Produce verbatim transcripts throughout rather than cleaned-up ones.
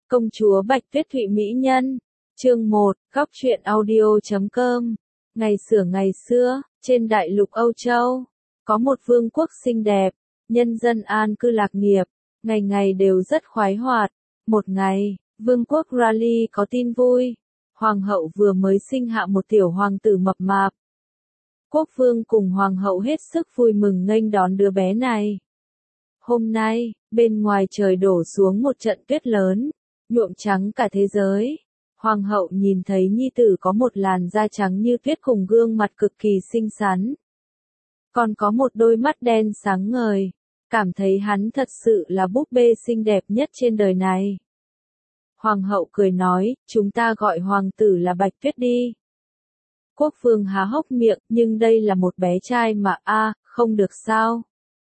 Công chúa Bạch Tuyết Thụy Mỹ Nhân. Chương một, Góc truyện audio chấm com. Ngày xửa ngày xưa, trên đại lục Âu Châu, có một vương quốc xinh đẹp, nhân dân an cư lạc nghiệp, ngày ngày đều rất khoái hoạt. Một ngày, vương quốc Raleigh có tin vui, hoàng hậu vừa mới sinh hạ một tiểu hoàng tử mập mạp. Quốc vương cùng hoàng hậu hết sức vui mừng nghênh đón đứa bé này. Hôm nay, bên ngoài trời đổ xuống một trận tuyết lớn, nhuộm trắng cả thế giới. Hoàng hậu nhìn thấy nhi tử có một làn da trắng như tuyết cùng gương mặt cực kỳ xinh xắn. Còn có một đôi mắt đen sáng ngời, cảm thấy hắn thật sự là búp bê xinh đẹp nhất trên đời này. Hoàng hậu cười nói, chúng ta gọi hoàng tử là Bạch Tuyết đi. Quốc vương há hốc miệng, nhưng đây là một bé trai mà a, không được sao.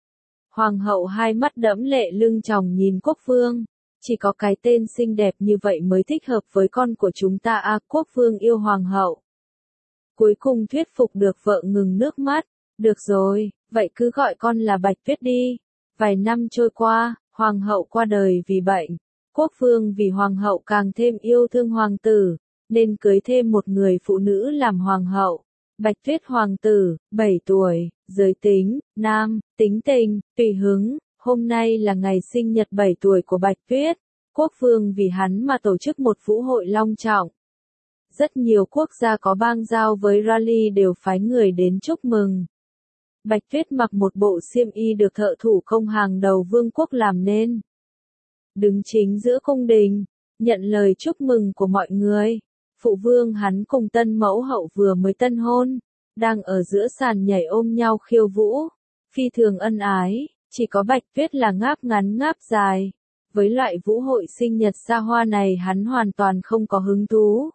Hoàng hậu hai mắt đẫm lệ lưng tròng nhìn quốc vương, chỉ có cái tên xinh đẹp như vậy mới thích hợp với con của chúng ta a. À, quốc vương yêu hoàng hậu. Cuối cùng thuyết phục được vợ ngừng nước mắt, được rồi, vậy cứ gọi con là Bạch Tuyết đi. Vài năm trôi qua, hoàng hậu qua đời vì bệnh. Quốc vương vì hoàng hậu càng thêm yêu thương hoàng tử, nên cưới thêm một người phụ nữ làm hoàng hậu. Bạch Tuyết hoàng tử, bảy tuổi, giới tính, nam, tính tình, tùy hứng. Hôm nay là ngày sinh nhật bảy tuổi của Bạch Tuyết. Quốc vương vì hắn mà tổ chức một vũ hội long trọng. Rất nhiều quốc gia có bang giao với Raleigh đều phái người đến chúc mừng. Bạch Tuyết mặc một bộ xiêm y được thợ thủ công hàng đầu vương quốc làm nên. Đứng chính giữa cung đình, nhận lời chúc mừng của mọi người. Phụ vương hắn cùng tân mẫu hậu vừa mới tân hôn, đang ở giữa sàn nhảy ôm nhau khiêu vũ, phi thường ân ái. Chỉ có Bạch Tuyết là ngáp ngắn ngáp dài. Với loại vũ hội sinh nhật xa hoa này hắn hoàn toàn không có hứng thú.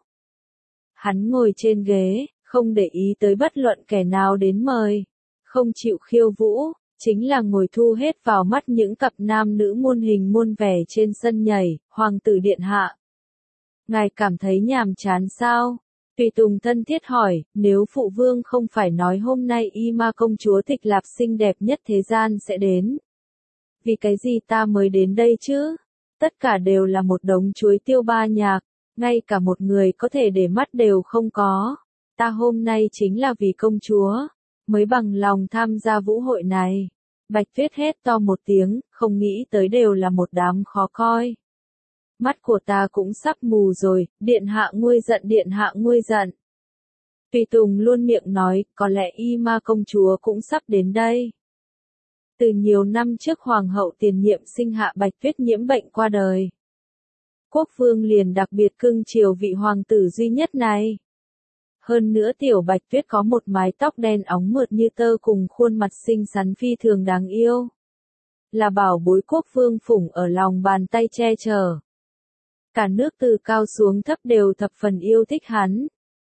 Hắn ngồi trên ghế, không để ý tới bất luận kẻ nào đến mời. Không chịu khiêu vũ, chính là ngồi thu hết vào mắt những cặp nam nữ muôn hình muôn vẻ trên sân nhảy. Hoàng tử điện hạ, ngài cảm thấy nhàm chán sao? Tùy tùng thân thiết hỏi, nếu phụ vương không phải nói hôm nay y ma công chúa Tịch Lạp xinh đẹp nhất thế gian sẽ đến. Vì cái gì ta mới đến đây chứ? Tất cả đều là một đống chuối tiêu ba nhạc, ngay cả một người có thể để mắt đều không có. Ta hôm nay chính là vì công chúa, mới bằng lòng tham gia vũ hội này. Bạch Tuyết hét to một tiếng, không nghĩ tới đều là một đám khó coi. Mắt của ta cũng sắp mù rồi, điện hạ nguôi giận điện hạ nguôi giận. Tùy tùng luôn miệng nói, có lẽ y ma công chúa cũng sắp đến đây. Từ nhiều năm trước hoàng hậu tiền nhiệm sinh hạ Bạch Tuyết nhiễm bệnh qua đời. Quốc vương liền đặc biệt cưng chiều vị hoàng tử duy nhất này. Hơn nữa tiểu Bạch Tuyết có một mái tóc đen óng mượt như tơ cùng khuôn mặt xinh xắn phi thường đáng yêu. Là bảo bối quốc vương phủng ở lòng bàn tay che chở. Cả nước từ cao xuống thấp đều thập phần yêu thích hắn.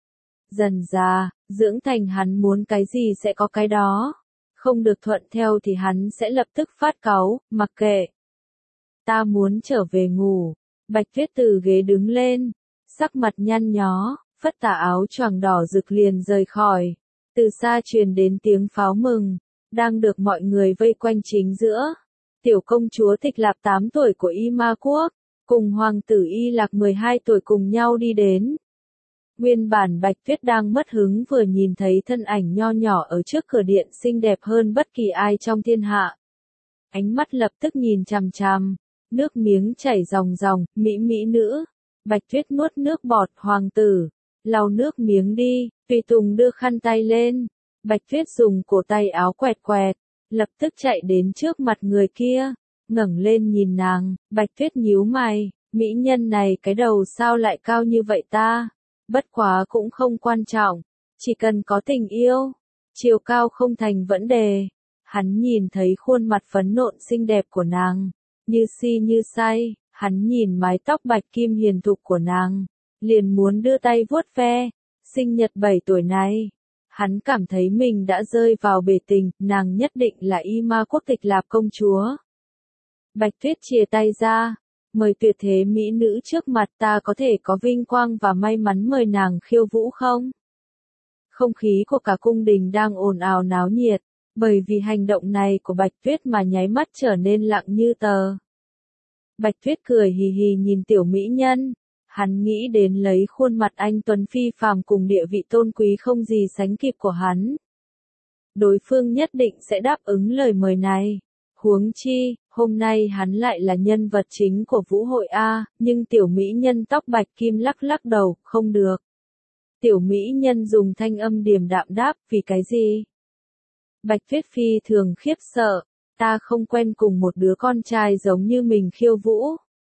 Dần già, dưỡng thành hắn muốn cái gì sẽ có cái đó. Không được thuận theo thì hắn sẽ lập tức phát cáu, mặc kệ. Ta muốn trở về ngủ. Bạch Tuyết từ ghế đứng lên, sắc mặt nhăn nhó, phất tà áo choàng đỏ rực liền rời khỏi. Từ xa truyền đến tiếng pháo mừng, đang được mọi người vây quanh chính giữa. Tiểu công chúa Tịch Lạp tám tuổi của Y Ma Quốc, cùng hoàng tử Y Lạc mười hai tuổi cùng nhau đi đến. Nguyên bản Bạch Tuyết đang mất hứng vừa nhìn thấy thân ảnh nho nhỏ ở trước cửa điện xinh đẹp hơn bất kỳ ai trong thiên hạ. Ánh mắt lập tức nhìn chằm chằm, nước miếng chảy ròng ròng, mỹ mỹ nữ. Bạch Tuyết nuốt nước bọt, hoàng tử, lau nước miếng đi. Tùy tùng đưa khăn tay lên. Bạch Tuyết dùng cổ tay áo quẹt quẹt, lập tức chạy đến trước mặt người kia, ngẩng lên nhìn nàng. Bạch Tuyết nhíu mày, mỹ nhân này cái đầu sao lại cao như vậy ta? Bất quá cũng không quan trọng, chỉ cần có tình yêu, chiều cao không thành vấn đề. Hắn nhìn thấy khuôn mặt phấn nộn xinh đẹp của nàng, như si như say, hắn nhìn mái tóc bạch kim hiền thục của nàng, liền muốn đưa tay vuốt ve. Sinh nhật bảy tuổi này, hắn cảm thấy mình đã rơi vào bể tình, nàng nhất định là Y Ma Quốc Tịch Lạp công chúa. Bạch Tuyết chìa tay ra, mời tuyệt thế mỹ nữ trước mặt, ta có thể có vinh quang và may mắn mời nàng khiêu vũ không? Không khí của cả cung đình đang ồn ào náo nhiệt, bởi vì hành động này của Bạch Tuyết mà nháy mắt trở nên lặng như tờ. Bạch Tuyết cười hì hì nhìn tiểu mỹ nhân. Hắn nghĩ đến lấy khuôn mặt anh tuấn phi phàm cùng địa vị tôn quý không gì sánh kịp của hắn. Đối phương nhất định sẽ đáp ứng lời mời này. Huống chi, hôm nay hắn lại là nhân vật chính của vũ hội A, nhưng tiểu mỹ nhân tóc bạch kim lắc lắc đầu, không được. Tiểu mỹ nhân dùng thanh âm điềm đạm đáp, vì cái gì? Bạch Tuyết phi thường khiếp sợ, ta không quen cùng một đứa con trai giống như mình khiêu vũ.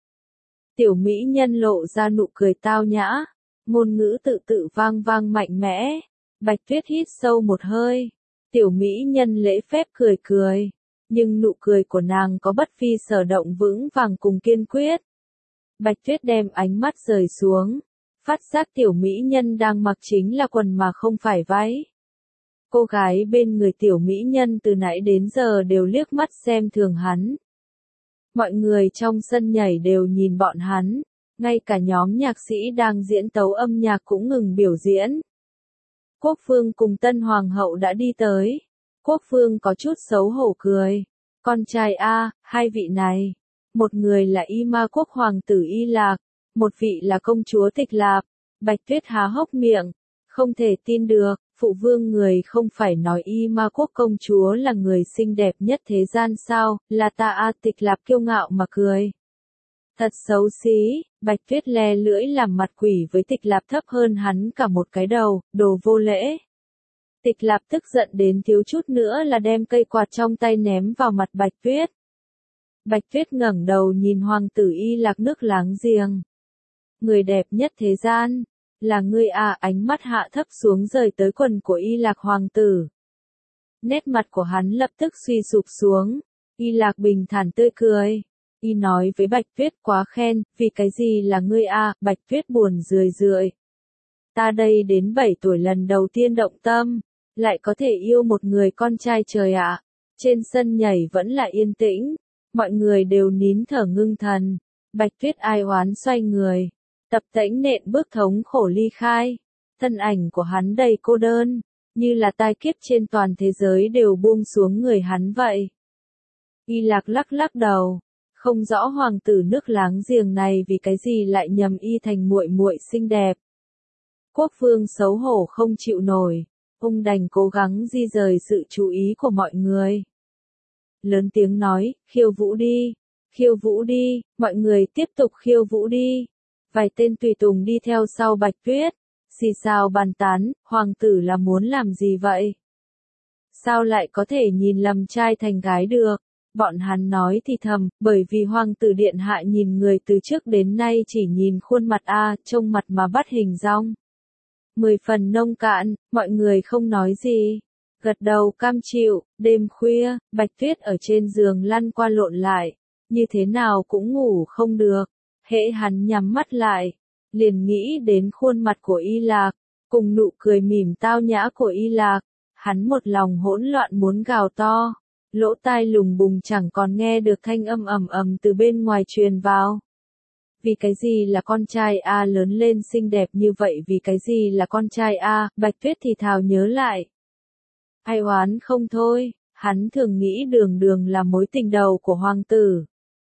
Tiểu mỹ nhân lộ ra nụ cười tao nhã, ngôn ngữ tự tự vang vang mạnh mẽ. Bạch Tuyết hít sâu một hơi, tiểu mỹ nhân lễ phép cười cười, nhưng nụ cười của nàng có bất phi sở động vững vàng cùng kiên quyết. Bạch Tuyết đem ánh mắt rời xuống, phát giác tiểu mỹ nhân đang mặc chính là quần mà không phải váy. Cô gái bên người tiểu mỹ nhân từ nãy đến giờ đều liếc mắt xem thường hắn. Mọi người trong sân nhảy đều nhìn bọn hắn, ngay cả nhóm nhạc sĩ đang diễn tấu âm nhạc cũng ngừng biểu diễn. Quốc Phương cùng Tân Hoàng hậu đã đi tới. Quốc Phương có chút xấu hổ cười. Con trai a, hai vị này. Một người là Y Ma Quốc Hoàng tử Y Lạc, một vị là công chúa Tịch Lạp. Bạch Tuyết há hốc miệng, không thể tin được, phụ vương người không phải nói Y Ma Quốc công chúa là người xinh đẹp nhất thế gian sao, là ta a. Tịch Lạp kiêu ngạo mà cười. Thật xấu xí, Bạch Tuyết le lưỡi làm mặt quỷ với Tịch Lạp thấp hơn hắn cả một cái đầu, đồ vô lễ. Tịch Lạp tức giận đến thiếu chút nữa là đem cây quạt trong tay ném vào mặt Bạch Tuyết. Bạch Tuyết ngẩng đầu nhìn hoàng tử Y Lạc nước láng giềng. Người đẹp nhất thế gian, là ngươi à, ánh mắt hạ thấp xuống rời tới quần của Y Lạc hoàng tử. Nét mặt của hắn lập tức suy sụp xuống, Y Lạc bình thản tươi cười. Y nói với Bạch Tuyết quá khen, vì cái gì là ngươi à, Bạch Tuyết buồn rười rượi. Ta đây đến bảy tuổi lần đầu tiên động tâm, lại có thể yêu một người con trai trời ạ. Trên sân nhảy vẫn là yên tĩnh, mọi người đều nín thở ngưng thần. Bạch Tuyết ai oán xoay người, tập tễnh nện bước thống khổ ly khai. Thân ảnh của hắn đầy cô đơn, như là tai kiếp trên toàn thế giới đều buông xuống người hắn vậy. Y Lạc lắc lắc đầu, không rõ hoàng tử nước láng giềng này vì cái gì lại nhầm y thành muội muội xinh đẹp. Quốc Phương xấu hổ không chịu nổi, ông đành cố gắng di rời sự chú ý của mọi người. Lớn tiếng nói, khiêu vũ đi, khiêu vũ đi, mọi người tiếp tục khiêu vũ đi. Vài tên tùy tùng đi theo sau Bạch Tuyết, xì xào bàn tán, hoàng tử là muốn làm gì vậy? Sao lại có thể nhìn lầm trai thành gái được? Bọn hắn nói thì thầm, bởi vì hoàng tử điện hạ nhìn người từ trước đến nay chỉ nhìn khuôn mặt a, trông mặt mà bắt hình dong. Mười phần nông cạn, mọi người không nói gì. Gật đầu cam chịu, đêm khuya, Bạch Tuyết ở trên giường lăn qua lộn lại, như thế nào cũng ngủ không được. Hễ hắn nhắm mắt lại, liền nghĩ đến khuôn mặt của Y Lạc, cùng nụ cười mỉm tao nhã của Y Lạc. Hắn một lòng hỗn loạn muốn gào to, lỗ tai lùng bùng chẳng còn nghe được thanh âm ầm ầm từ bên ngoài truyền vào. Vì cái gì là con trai a lớn lên xinh đẹp như vậy, vì cái gì là con trai a, Bạch Tuyết thì thào nhớ lại. Ai oán không thôi, hắn thường nghĩ Đường Đường là mối tình đầu của hoàng tử.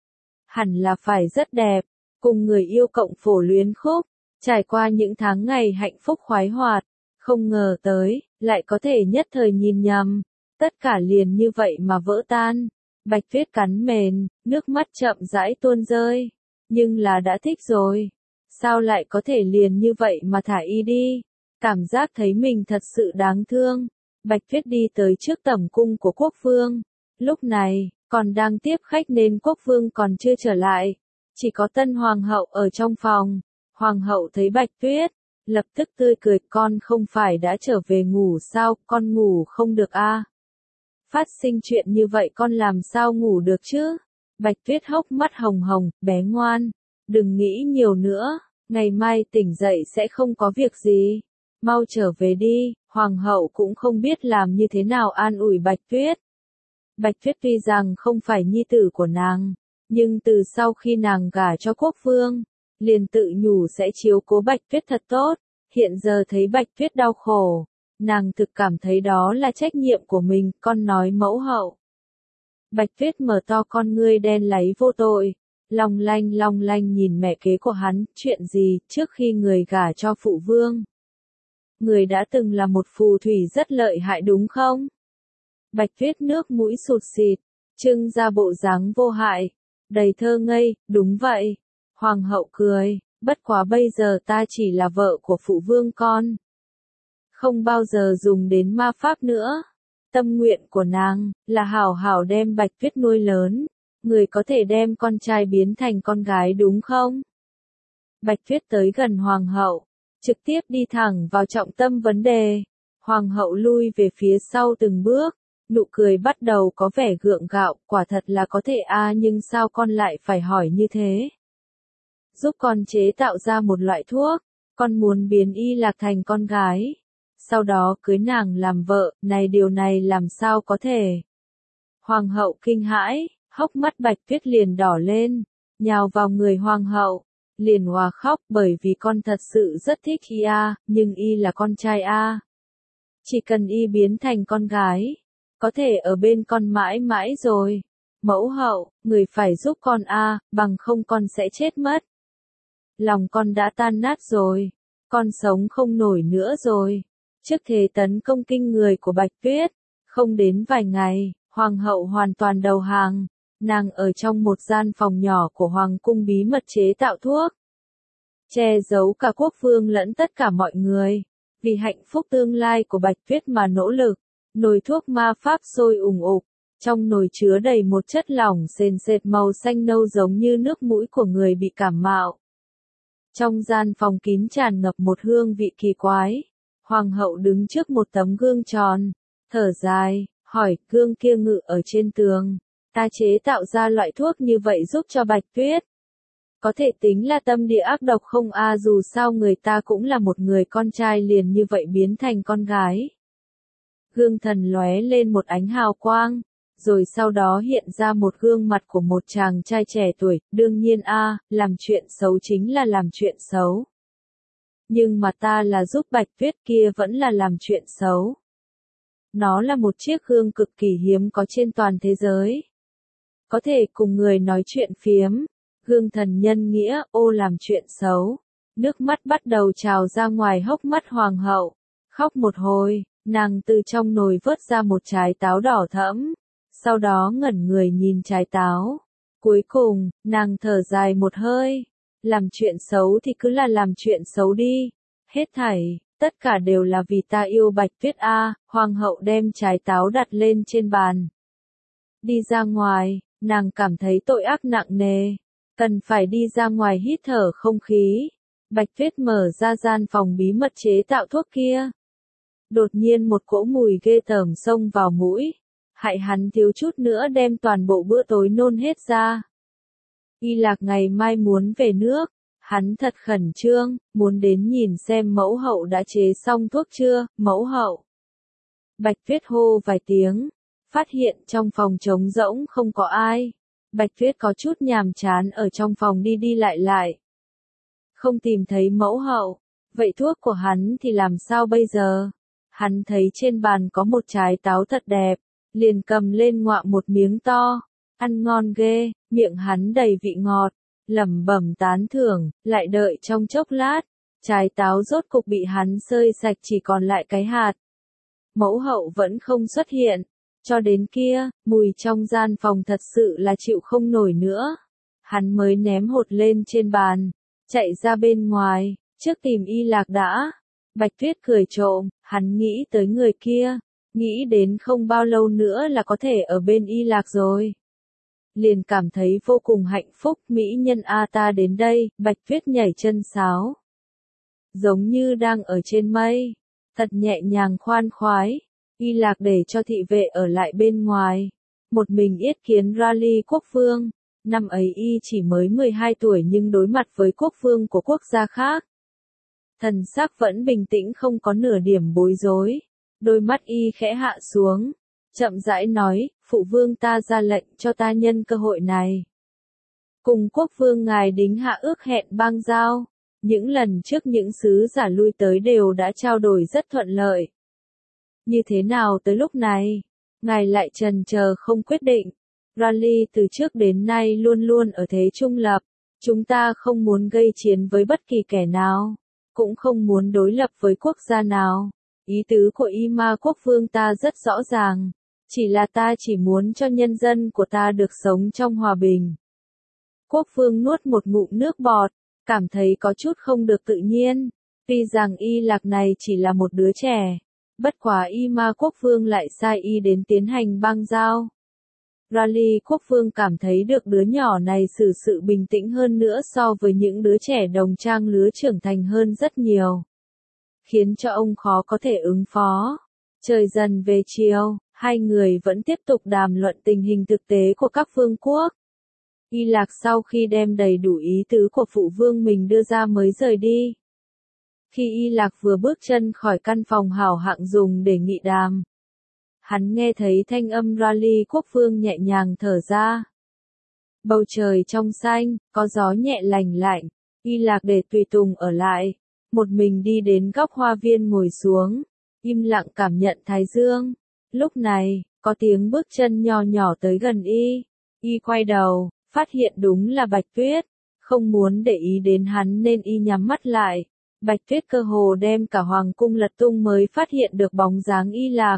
Hẳn là phải rất đẹp, cùng người yêu cộng phổ luyến khúc, trải qua những tháng ngày hạnh phúc khoái hoạt, không ngờ tới, lại có thể nhất thời nhìn nhầm, tất cả liền như vậy mà vỡ tan. Bạch Tuyết cắn mền, nước mắt chậm rãi tuôn rơi, nhưng là đã thích rồi, sao lại có thể liền như vậy mà thả y đi, cảm giác thấy mình thật sự đáng thương. Bạch Tuyết đi tới trước tẩm cung của Quốc Vương, lúc này, còn đang tiếp khách nên Quốc Vương còn chưa trở lại, chỉ có Tân Hoàng hậu ở trong phòng. Hoàng hậu thấy Bạch Tuyết, lập tức tươi cười, con không phải đã trở về ngủ sao, con ngủ không được a? À? Phát sinh chuyện như vậy con làm sao ngủ được chứ? Bạch Tuyết hốc mắt hồng hồng, bé ngoan, đừng nghĩ nhiều nữa, ngày mai tỉnh dậy sẽ không có việc gì, mau trở về đi. Hoàng hậu cũng không biết làm như thế nào an ủi Bạch Tuyết. Bạch Tuyết tuy rằng không phải nhi tử của nàng, nhưng từ sau khi nàng gả cho Quốc Vương, liền tự nhủ sẽ chiếu cố Bạch Tuyết thật tốt. Hiện giờ thấy Bạch Tuyết đau khổ, nàng thực cảm thấy đó là trách nhiệm của mình, con nói mẫu hậu. Bạch Tuyết mở to con ngươi đen láy vô tội, Long lanh long lanh nhìn mẹ kế của hắn, chuyện gì, trước khi người gả cho phụ vương. Người đã từng là một phù thủy rất lợi hại đúng không? Bạch Tuyết nước mũi sụt sịt, trưng ra bộ dáng vô hại, đầy thơ ngây, đúng vậy. Hoàng hậu cười, bất quá bây giờ ta chỉ là vợ của phụ vương con. Không bao giờ dùng đến ma pháp nữa. Tâm nguyện của nàng, là hảo hảo đem Bạch Tuyết nuôi lớn. Người có thể đem con trai biến thành con gái đúng không? Bạch Tuyết tới gần hoàng hậu, trực tiếp đi thẳng vào trọng tâm vấn đề. Hoàng hậu lui về phía sau từng bước, nụ cười bắt đầu có vẻ gượng gạo, quả thật là có thể a à, nhưng sao con lại phải hỏi như thế? Giúp con chế tạo ra một loại thuốc, con muốn biến Y Lạc thành con gái, sau đó cưới nàng làm vợ, này điều này làm sao có thể? Hoàng hậu kinh hãi, hốc mắt Bạch Tuyết liền đỏ lên, nhào vào người hoàng hậu, liền hòa khóc bởi vì con thật sự rất thích Y a, nhưng Y là con trai a. Chỉ cần Y biến thành con gái, có thể ở bên con mãi mãi rồi. Mẫu hậu, người phải giúp con a, bằng không con sẽ chết mất. Lòng con đã tan nát rồi, con sống không nổi nữa rồi. Trước thế tấn công kinh người của Bạch Tuyết, không đến vài ngày, hoàng hậu hoàn toàn đầu hàng. Nàng ở trong một gian phòng nhỏ của hoàng cung bí mật chế tạo thuốc, che giấu cả quốc vương lẫn tất cả mọi người, vì hạnh phúc tương lai của Bạch Tuyết mà nỗ lực. Nồi thuốc ma pháp sôi ùng ục, trong nồi chứa đầy một chất lỏng sền sệt màu xanh nâu giống như nước mũi của người bị cảm mạo. Trong gian phòng kín tràn ngập một hương vị kỳ quái. Hoàng hậu đứng trước một tấm gương tròn, thở dài, hỏi, gương kia ngự ở trên tường, ta chế tạo ra loại thuốc như vậy giúp cho Bạch Tuyết. Có thể tính là tâm địa ác độc không a à, dù sao người ta cũng là một người con trai liền như vậy biến thành con gái. Gương thần lóe lên một ánh hào quang, rồi sau đó hiện ra một gương mặt của một chàng trai trẻ tuổi, đương nhiên a, à, làm chuyện xấu chính là làm chuyện xấu. Nhưng mà ta là giúp Bạch Tuyết kia vẫn là làm chuyện xấu. Nó là một chiếc gương cực kỳ hiếm có trên toàn thế giới. Có thể cùng người nói chuyện phiếm, gương thần nhân nghĩa, ô làm chuyện xấu. Nước mắt bắt đầu trào ra ngoài hốc mắt hoàng hậu, khóc một hồi, nàng từ trong nồi vớt ra một trái táo đỏ thẫm, sau đó ngẩn người nhìn trái táo. Cuối cùng, nàng thở dài một hơi. Làm chuyện xấu thì cứ là làm chuyện xấu đi. Hết thảy, tất cả đều là vì ta yêu Bạch Tuyết a. Hoàng hậu đem trái táo đặt lên trên bàn. Đi ra ngoài, nàng cảm thấy tội ác nặng nề. Cần phải đi ra ngoài hít thở không khí. Bạch Tuyết mở ra gian phòng bí mật chế tạo thuốc kia. Đột nhiên một cỗ mùi ghê tởm xông vào mũi. Hại hắn thiếu chút nữa đem toàn bộ bữa tối nôn hết ra. Y Lạc ngày mai muốn về nước, hắn thật khẩn trương, muốn đến nhìn xem mẫu hậu đã chế xong thuốc chưa, mẫu hậu. Bạch Tuyết hô vài tiếng, phát hiện trong phòng trống rỗng không có ai. Bạch Tuyết có chút nhàm chán ở trong phòng đi đi lại lại. Không tìm thấy mẫu hậu, vậy thuốc của hắn thì làm sao bây giờ? Hắn thấy trên bàn có một trái táo thật đẹp, liền cầm lên ngoạm một miếng to. Ăn ngon ghê, miệng hắn đầy vị ngọt, lẩm bẩm tán thưởng, lại đợi trong chốc lát, trái táo rốt cục bị hắn xơi sạch chỉ còn lại cái hạt. Mẫu hậu vẫn không xuất hiện, cho đến kia, mùi trong gian phòng thật sự là chịu không nổi nữa. Hắn mới ném hột lên trên bàn, chạy ra bên ngoài, trước tìm Y Lạc đã. Bạch Tuyết cười trộm, hắn nghĩ tới người kia, nghĩ đến không bao lâu nữa là có thể ở bên Y Lạc rồi. Liền cảm thấy vô cùng hạnh phúc, mỹ nhân a ta đến đây, Bạch Tuyết nhảy chân sáo. Giống như đang ở trên mây, thật nhẹ nhàng khoan khoái. Y Lạc để cho thị vệ ở lại bên ngoài, một mình yết kiến Rally quốc vương. Năm ấy y chỉ mới mười hai tuổi nhưng đối mặt với quốc vương của quốc gia khác, thần sắc vẫn bình tĩnh không có nửa điểm bối rối. Đôi mắt y khẽ hạ xuống, chậm rãi nói, phụ vương ta ra lệnh cho ta nhân cơ hội này. Cùng quốc vương ngài đính hạ ước hẹn bang giao, những lần trước những sứ giả lui tới đều đã trao đổi rất thuận lợi. Như thế nào tới lúc này, ngài lại chần chờ không quyết định, Rally từ trước đến nay luôn luôn ở thế trung lập. Chúng ta không muốn gây chiến với bất kỳ kẻ nào, cũng không muốn đối lập với quốc gia nào. Ý tứ của Y Ma Quốc Vương ta rất rõ ràng, chỉ là ta chỉ muốn cho nhân dân của ta được sống trong hòa bình. Quốc Vương nuốt một ngụm nước bọt, cảm thấy có chút không được tự nhiên, tuy rằng Y Lạc này chỉ là một đứa trẻ, bất quá Y Ma Quốc Vương lại sai Y đến tiến hành bang giao. Rally Quốc Vương cảm thấy được đứa nhỏ này xử sự bình tĩnh hơn nữa so với những đứa trẻ đồng trang lứa trưởng thành hơn rất nhiều, khiến cho ông khó có thể ứng phó. Trời dần về chiều, hai người vẫn tiếp tục đàm luận tình hình thực tế của các vương quốc. Y Lạc sau khi đem đầy đủ ý tứ của phụ vương mình đưa ra mới rời đi. Khi Y Lạc vừa bước chân khỏi căn phòng hảo hạng dùng để nghị đàm, hắn nghe thấy thanh âm Rally Quốc Vương nhẹ nhàng thở ra. Bầu trời trong xanh, có gió nhẹ lành lạnh, Y Lạc để tùy tùng ở lại, một mình đi đến góc hoa viên ngồi xuống, im lặng cảm nhận thái dương. Lúc này, có tiếng bước chân nho nhỏ tới gần Y. Y quay đầu, phát hiện đúng là Bạch Tuyết, không muốn để ý đến hắn nên Y nhắm mắt lại. Bạch Tuyết cơ hồ đem cả hoàng cung lật tung mới phát hiện được bóng dáng Y Lạc.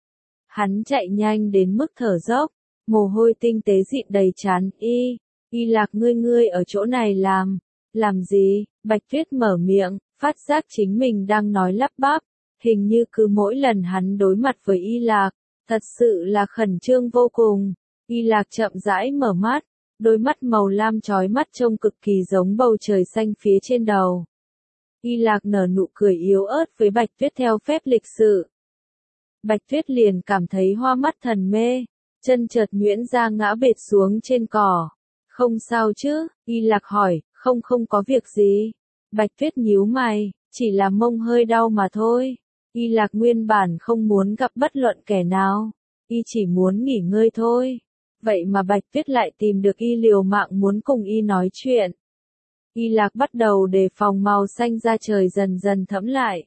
Hắn chạy nhanh đến mức thở dốc, mồ hôi tinh tế dịn đầy trán Y. Y Lạc ngươi ngươi ở chỗ này làm, làm gì? Bạch Tuyết mở miệng, phát giác chính mình đang nói lắp bắp, hình như cứ mỗi lần hắn đối mặt với Y Lạc, thật sự là khẩn trương vô cùng. Y Lạc chậm rãi mở mắt, đôi mắt màu lam chói mắt trông cực kỳ giống bầu trời xanh phía trên đầu. Y Lạc nở nụ cười yếu ớt với Bạch Tuyết theo phép lịch sự. Bạch Tuyết liền cảm thấy hoa mắt thần mê, chân chợt nhuyễn ra ngã bệt xuống trên cỏ. Không sao chứ? Y Lạc hỏi. Không không có việc gì. Bạch Tuyết nhíu mày, chỉ là mông hơi đau mà thôi. Y Lạc nguyên bản không muốn gặp bất luận kẻ nào, Y chỉ muốn nghỉ ngơi thôi. Vậy mà Bạch Tuyết lại tìm được Y liều mạng muốn cùng Y nói chuyện. Y Lạc bắt đầu đề phòng màu xanh da trời dần dần thẫm lại.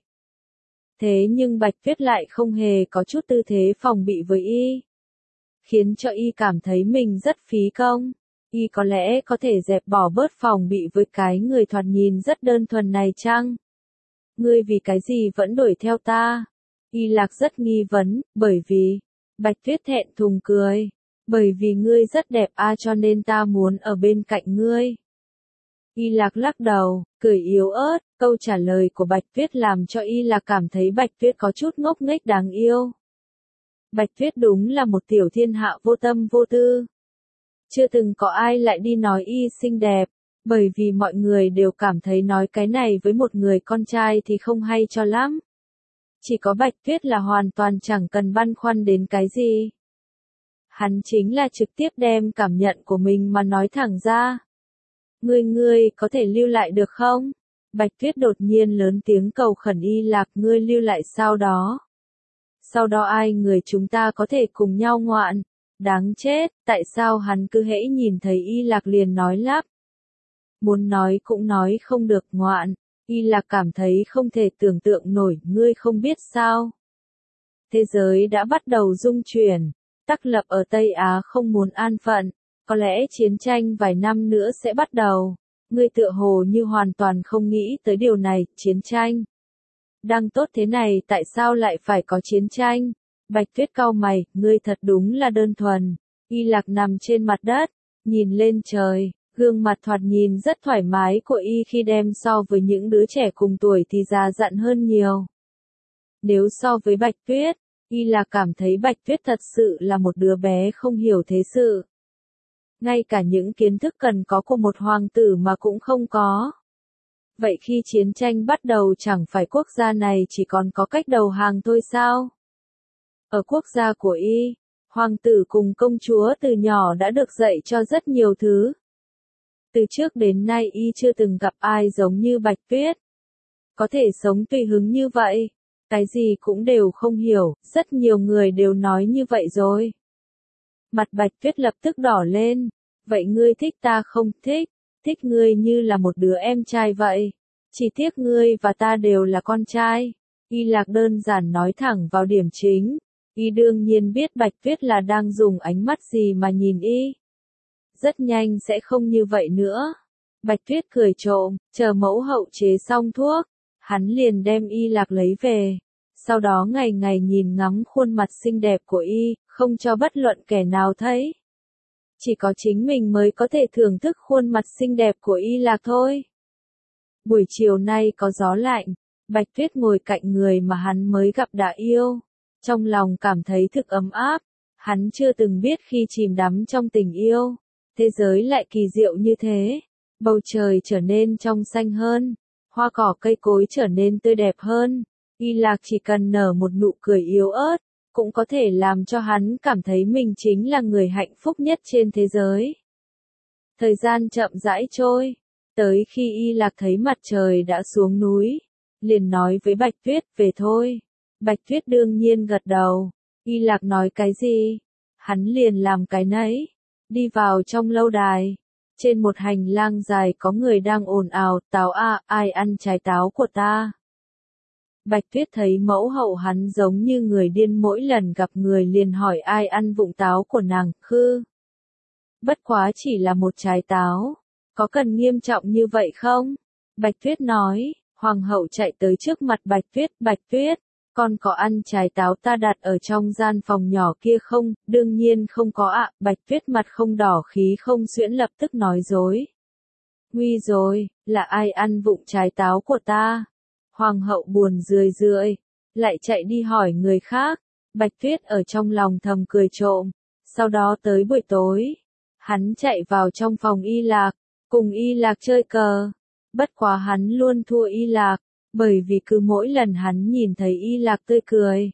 Thế nhưng Bạch Tuyết lại không hề có chút tư thế phòng bị với Y, khiến cho Y cảm thấy mình rất phí công. Y có lẽ có thể dẹp bỏ bớt phòng bị với cái người thoạt nhìn rất đơn thuần này chăng? Ngươi vì cái gì vẫn đuổi theo ta? Y Lạc rất nghi vấn, bởi vì, Bạch Tuyết thẹn thùng cười, bởi vì ngươi rất đẹp a cho nên ta muốn ở bên cạnh ngươi. Y Lạc lắc đầu, cười yếu ớt, câu trả lời của Bạch Tuyết làm cho Y Lạc cảm thấy Bạch Tuyết có chút ngốc nghếch đáng yêu. Bạch Tuyết đúng là một tiểu thiên hạ vô tâm vô tư. Chưa từng có ai lại đi nói Y xinh đẹp, bởi vì mọi người đều cảm thấy nói cái này với một người con trai thì không hay cho lắm. Chỉ có Bạch Tuyết là hoàn toàn chẳng cần băn khoăn đến cái gì. Hắn chính là trực tiếp đem cảm nhận của mình mà nói thẳng ra. Ngươi ngươi có thể lưu lại được không? Bạch Tuyết đột nhiên lớn tiếng cầu khẩn Y Lạc, ngươi lưu lại sau đó. Sau đó ai người chúng ta có thể cùng nhau ngoạn. Đáng chết, tại sao hắn cứ hễ nhìn thấy Y Lạc liền nói lắp. Muốn nói cũng nói không được ngoạn. Y Lạc cảm thấy không thể tưởng tượng nổi, ngươi không biết sao. Thế giới đã bắt đầu rung chuyển. Tắc Lập ở Tây Á không muốn an phận. Có lẽ chiến tranh vài năm nữa sẽ bắt đầu. Ngươi tựa hồ như hoàn toàn không nghĩ tới điều này, chiến tranh. Đang tốt thế này tại sao lại phải có chiến tranh? Bạch Tuyết cau mày, ngươi thật đúng là đơn thuần. Y Lạc nằm trên mặt đất, nhìn lên trời, gương mặt thoạt nhìn rất thoải mái của Y khi đem so với những đứa trẻ cùng tuổi thì già dặn hơn nhiều. Nếu so với Bạch Tuyết, Y Lạc cảm thấy Bạch Tuyết thật sự là một đứa bé không hiểu thế sự. Ngay cả những kiến thức cần có của một hoàng tử mà cũng không có. Vậy khi chiến tranh bắt đầu chẳng phải quốc gia này chỉ còn có cách đầu hàng thôi sao? Ở quốc gia của Y, hoàng tử cùng công chúa từ nhỏ đã được dạy cho rất nhiều thứ. Từ trước đến nay Y chưa từng gặp ai giống như Bạch Tuyết. Có thể sống tùy hứng như vậy, cái gì cũng đều không hiểu, rất nhiều người đều nói như vậy rồi. Mặt Bạch Tuyết lập tức đỏ lên, vậy ngươi thích ta không? Thích, thích ngươi như là một đứa em trai vậy. Chỉ tiếc ngươi và ta đều là con trai. Y Lạc đơn giản nói thẳng vào điểm chính. Y đương nhiên biết Bạch Tuyết là đang dùng ánh mắt gì mà nhìn Y. Rất nhanh sẽ không như vậy nữa. Bạch Tuyết cười trộm, chờ mẫu hậu chế xong thuốc, hắn liền đem Y Lạc lấy về. Sau đó ngày ngày nhìn ngắm khuôn mặt xinh đẹp của Y, không cho bất luận kẻ nào thấy. Chỉ có chính mình mới có thể thưởng thức khuôn mặt xinh đẹp của Y Lạc thôi. Buổi chiều nay có gió lạnh, Bạch Tuyết ngồi cạnh người mà hắn mới gặp đã yêu. Trong lòng cảm thấy thực ấm áp, hắn chưa từng biết khi chìm đắm trong tình yêu, thế giới lại kỳ diệu như thế. Bầu trời trở nên trong xanh hơn, hoa cỏ cây cối trở nên tươi đẹp hơn. Y Lạc chỉ cần nở một nụ cười yếu ớt, cũng có thể làm cho hắn cảm thấy mình chính là người hạnh phúc nhất trên thế giới. Thời gian chậm rãi trôi, tới khi Y Lạc thấy mặt trời đã xuống núi, liền nói với Bạch Tuyết về thôi. Bạch Tuyết đương nhiên gật đầu. Y Lạc nói cái gì, hắn liền làm cái nấy. Đi vào trong lâu đài, trên một hành lang dài có người đang ồn ào, táo a, ai ăn trái táo của ta. Bạch Tuyết thấy mẫu hậu hắn giống như người điên, mỗi lần gặp người liền hỏi ai ăn vụng táo của nàng, khư. Bất quá chỉ là một trái táo, có cần nghiêm trọng như vậy không? Bạch Tuyết nói. Hoàng hậu chạy tới trước mặt Bạch Tuyết, Bạch Tuyết, con có ăn trái táo ta đặt ở trong gian phòng nhỏ kia không? Đương nhiên không có ạ. Bạch Tuyết mặt không đỏ khí không xuyễn lập tức nói dối. Nguy rồi, là ai ăn vụng trái táo của ta? Hoàng hậu buồn rười rượi, lại chạy đi hỏi người khác. Bạch Tuyết ở trong lòng thầm cười trộm. Sau đó tới buổi tối, hắn chạy vào trong phòng Y Lạc, cùng Y Lạc chơi cờ. Bất quá hắn luôn thua Y Lạc, bởi vì cứ mỗi lần hắn nhìn thấy Y Lạc tươi cười,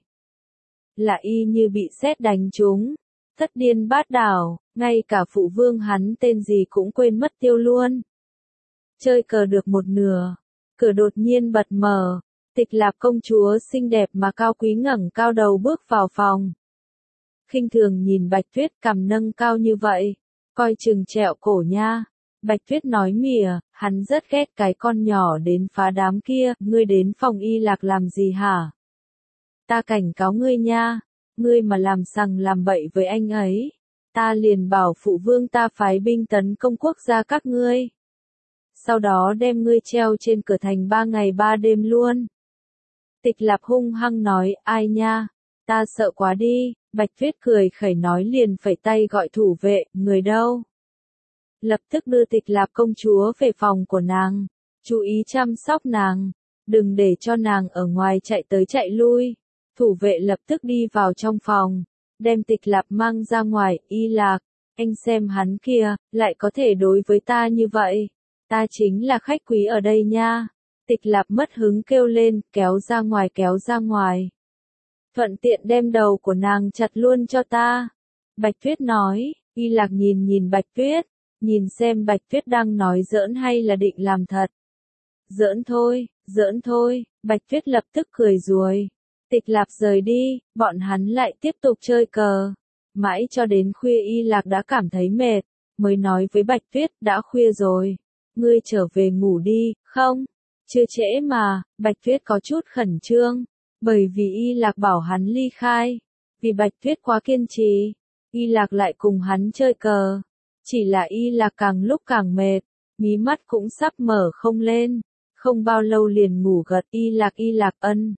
là Y như bị sét đánh trúng, thất điên bát đảo, ngay cả phụ vương hắn tên gì cũng quên mất tiêu luôn. Chơi cờ được một nửa, cửa đột nhiên bật mở, Tịch Lạp công chúa xinh đẹp mà cao quý ngẩng cao đầu bước vào phòng. Khinh thường nhìn Bạch Tuyết, cằm nâng cao như vậy, coi chừng trẹo cổ nha. Bạch Tuyết nói mỉa, hắn rất ghét cái con nhỏ đến phá đám kia, ngươi đến phòng Y Lạc làm gì hả? Ta cảnh cáo ngươi nha, ngươi mà làm sằng làm bậy với anh ấy, ta liền bảo phụ vương ta phái binh tấn công quốc gia các ngươi. Sau đó đem ngươi treo trên cửa thành ba ngày ba đêm luôn. Tịch Lạp hung hăng nói, ai nha, ta sợ quá đi. Bạch Tuyết cười khẩy nói liền phẩy tay gọi thủ vệ, người đâu? Lập tức đưa Tịch Lạp công chúa về phòng của nàng, chú ý chăm sóc nàng, đừng để cho nàng ở ngoài chạy tới chạy lui. Thủ vệ lập tức đi vào trong phòng, đem Tịch Lạp mang ra ngoài. Y Lạc, anh xem hắn kia, lại có thể đối với ta như vậy, ta chính là khách quý ở đây nha. Tịch Lạp mất hứng kêu lên, kéo ra ngoài kéo ra ngoài. Thuận tiện đem đầu của nàng chặt luôn cho ta. Bạch Tuyết nói. Y Lạc nhìn nhìn Bạch Tuyết, nhìn xem Bạch Tuyết đang nói giỡn hay là định làm thật. Giỡn thôi, giỡn thôi. Bạch Tuyết lập tức cười ruồi. Tịch Lạp rời đi, bọn hắn lại tiếp tục chơi cờ. Mãi cho đến khuya Y Lạc đã cảm thấy mệt, mới nói với Bạch Tuyết, đã khuya rồi, ngươi trở về ngủ đi, không? Chưa trễ mà. Bạch Tuyết có chút khẩn trương, bởi vì Y Lạc bảo hắn ly khai. Vì Bạch Tuyết quá kiên trì, Y Lạc lại cùng hắn chơi cờ. Chỉ là Y Lạc càng lúc càng mệt, mí mắt cũng sắp mở không lên, không bao lâu liền ngủ gật. Y Lạc Y Lạc ân.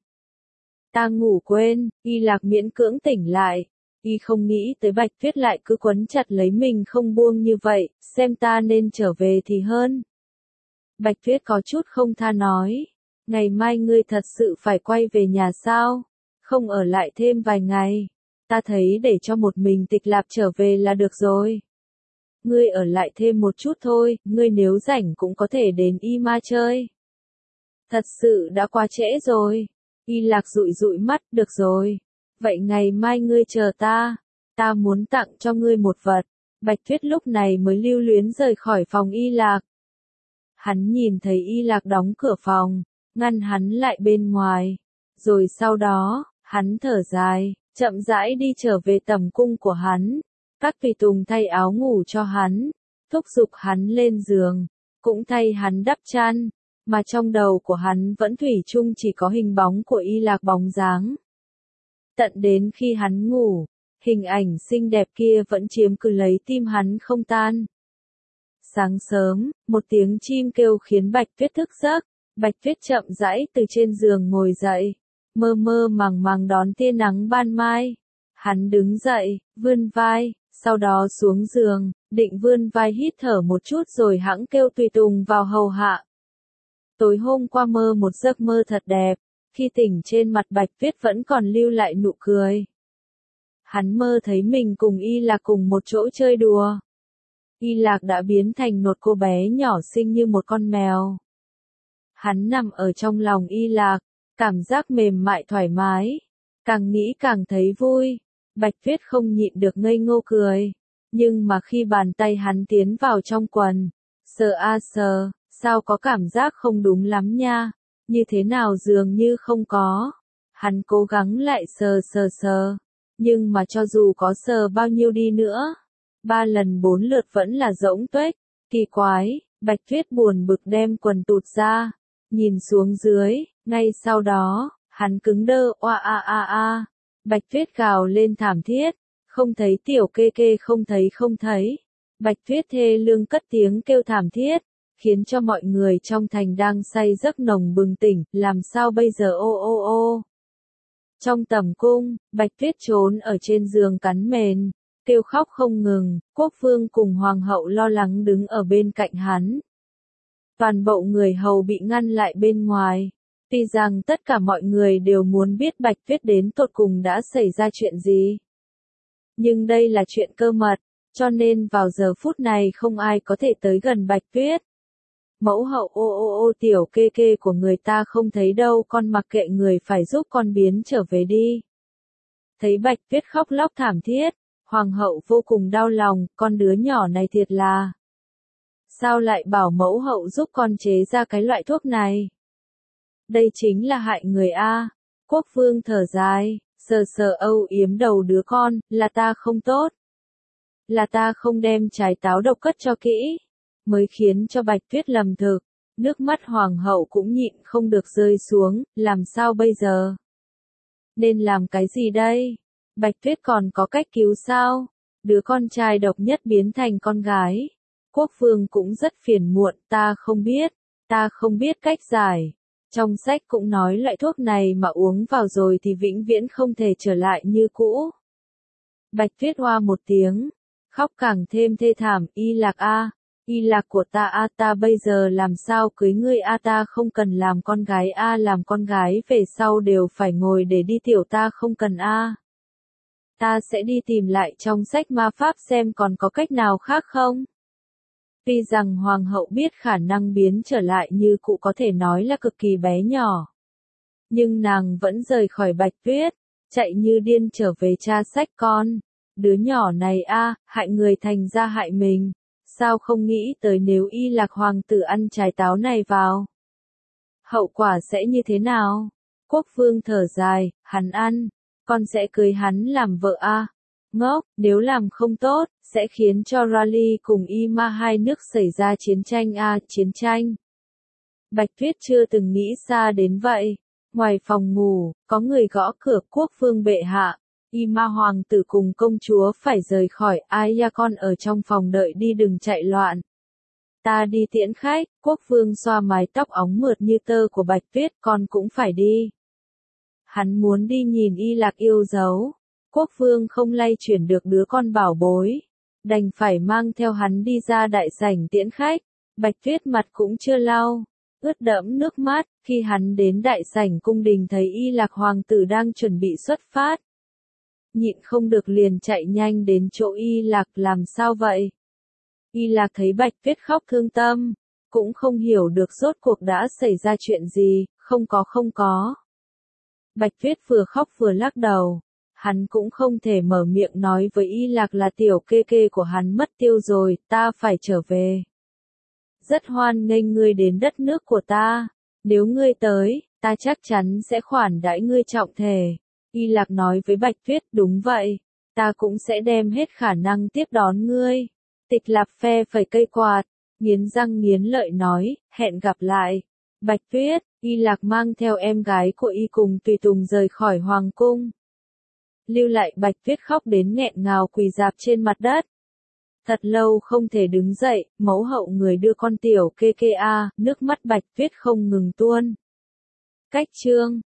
Ta ngủ quên. Y Lạc miễn cưỡng tỉnh lại. Y không nghĩ tới Bạch Tuyết lại cứ quấn chặt lấy mình không buông như vậy, xem ta nên trở về thì hơn. Bạch Tuyết có chút không tha nói, ngày mai ngươi thật sự phải quay về nhà sao? Không ở lại thêm vài ngày, ta thấy để cho một mình Tịch Lạp trở về là được rồi. Ngươi ở lại thêm một chút thôi, ngươi nếu rảnh cũng có thể đến Y Ma chơi. Thật sự đã quá trễ rồi. Y Lạc dụi dụi mắt, được rồi. Vậy ngày mai ngươi chờ ta, ta muốn tặng cho ngươi một vật. Bạch Tuyết lúc này mới lưu luyến rời khỏi phòng Y Lạc. Hắn nhìn thấy Y Lạc đóng cửa phòng, ngăn hắn lại bên ngoài. Rồi sau đó, hắn thở dài, chậm rãi đi trở về tầm cung của hắn. Các tùy tùng thay áo ngủ cho hắn, thúc giục hắn lên giường, cũng thay hắn đắp chăn, mà trong đầu của hắn vẫn thủy chung chỉ có hình bóng của Y Lạc bóng dáng. Tận đến khi hắn ngủ, hình ảnh xinh đẹp kia vẫn chiếm cứ lấy tim hắn không tan. Sáng sớm, một tiếng chim kêu khiến Bạch Tuyết thức giấc. Bạch Tuyết chậm rãi từ trên giường ngồi dậy, mơ mơ màng màng đón tia nắng ban mai. Hắn đứng dậy, vươn vai, sau đó xuống giường, định vươn vai hít thở một chút rồi hẵng kêu tùy tùng vào hầu hạ. Tối hôm qua mơ một giấc mơ thật đẹp, khi tỉnh trên mặt Bạch Tuyết vẫn còn lưu lại nụ cười. Hắn mơ thấy mình cùng Y Lạc cùng một chỗ chơi đùa. Y Lạc đã biến thành một cô bé nhỏ xinh như một con mèo. Hắn nằm ở trong lòng Y Lạc, cảm giác mềm mại thoải mái, càng nghĩ càng thấy vui. Bạch Tuyết không nhịn được ngây ngô cười, nhưng mà khi bàn tay hắn tiến vào trong quần, sờ a sờ, sao có cảm giác không đúng lắm nha, như thế nào dường như không có. Hắn cố gắng lại sờ sờ sờ, nhưng mà cho dù có sờ bao nhiêu đi nữa, ba lần bốn lượt vẫn là rỗng tuếch, kỳ quái. Bạch Tuyết buồn bực đem quần tụt ra, nhìn xuống dưới, ngay sau đó, hắn cứng đơ oa a a a. Bạch Tuyết gào lên thảm thiết, không thấy tiểu kê kê, không thấy không thấy. Bạch Tuyết thê lương cất tiếng kêu thảm thiết, khiến cho mọi người trong thành đang say giấc nồng bừng tỉnh, làm sao bây giờ ô ô ô. Trong tầm cung, Bạch Tuyết trốn ở trên giường cắn mền, kêu khóc không ngừng. Quốc vương cùng hoàng hậu lo lắng đứng ở bên cạnh hắn. Toàn bộ người hầu bị ngăn lại bên ngoài. Tuy rằng tất cả mọi người đều muốn biết Bạch Tuyết đến tột cùng đã xảy ra chuyện gì. Nhưng đây là chuyện cơ mật, cho nên vào giờ phút này không ai có thể tới gần Bạch Tuyết. Mẫu hậu ô ô ô tiểu kê kê của người ta không thấy đâu, con mặc kệ người, phải giúp con biến trở về đi. Thấy Bạch Tuyết khóc lóc thảm thiết, hoàng hậu vô cùng đau lòng, con đứa nhỏ này thiệt là. Sao lại bảo mẫu hậu giúp con chế ra cái loại thuốc này? Đây chính là hại người a. Quốc vương thở dài, sờ sờ âu yếm đầu đứa con, là ta không tốt. Là ta không đem trái táo độc cất cho kỹ, mới khiến cho Bạch Tuyết lầm thực. Nước mắt hoàng hậu cũng nhịn không được rơi xuống, làm sao bây giờ? Nên làm cái gì đây? Bạch Tuyết còn có cách cứu sao? Đứa con trai độc nhất biến thành con gái. Quốc vương cũng rất phiền muộn, ta không biết, ta không biết cách giải. Trong sách cũng nói loại thuốc này mà uống vào rồi thì vĩnh viễn không thể trở lại như cũ. Bạch Tuyết hoa một tiếng, khóc càng thêm thê thảm. Y Lạc a, Y Lạc của ta a, ta bây giờ làm sao cưới ngươi a, ta không cần làm con gái a, làm con gái về sau đều phải ngồi để đi tiểu, ta không cần a. Ta sẽ đi tìm lại trong sách ma pháp xem còn có cách nào khác không. Tuy rằng hoàng hậu biết khả năng biến trở lại như cũ có thể nói là cực kỳ bé nhỏ, nhưng nàng vẫn rời khỏi Bạch Tuyết, chạy như điên trở về tra sách con. Đứa nhỏ này a, hại người thành ra hại mình, sao không nghĩ tới nếu Y Lạc hoàng tử ăn trái táo này vào, hậu quả sẽ như thế nào? Quốc vương thở dài, hắn ăn, con sẽ cưới hắn làm vợ a. Ngốc, nếu làm không tốt, sẽ khiến cho Raleigh cùng Ima hai nước xảy ra chiến tranh a, chiến tranh. Bạch Tuyết chưa từng nghĩ xa đến vậy. Ngoài phòng ngủ, có người gõ cửa. Quốc vương bệ hạ. Ima hoàng tử cùng công chúa phải rời khỏi, Aya con ở trong phòng đợi đi, đừng chạy loạn. Ta đi tiễn khách. Quốc vương xoa mái tóc óng mượt như tơ của Bạch Tuyết, con cũng phải đi. Hắn muốn đi nhìn Y Lạc yêu dấu. Quốc vương không lay chuyển được đứa con bảo bối, đành phải mang theo hắn đi ra đại sảnh tiễn khách. Bạch Tuyết mặt cũng chưa lau, ướt đẫm nước mắt, khi hắn đến đại sảnh cung đình thấy Y Lạc hoàng tử đang chuẩn bị xuất phát. Nhịn không được liền chạy nhanh đến chỗ Y Lạc, làm sao vậy? Y Lạc thấy Bạch Tuyết khóc thương tâm, cũng không hiểu được rốt cuộc đã xảy ra chuyện gì. Không có không có. Bạch Tuyết vừa khóc vừa lắc đầu. Hắn cũng không thể mở miệng nói với Y Lạc là tiểu kê kê của hắn mất tiêu rồi, ta phải trở về. Rất hoan nghênh ngươi đến đất nước của ta, nếu ngươi tới, ta chắc chắn sẽ khoản đãi ngươi trọng thể. Y Lạc nói với Bạch Tuyết, đúng vậy, ta cũng sẽ đem hết khả năng tiếp đón ngươi. Tịch Lạp phe phẩy cây quạt, nghiến răng nghiến lợi nói, hẹn gặp lại. Bạch Tuyết, Y Lạc mang theo em gái của Y cùng tùy tùng rời khỏi hoàng cung. Lưu lại Bạch Tuyết khóc đến nghẹn ngào quỳ rạp trên mặt đất. Thật lâu không thể đứng dậy, mẫu hậu người đưa con tiểu kê kê a, nước mắt Bạch Tuyết không ngừng tuôn. Cách chương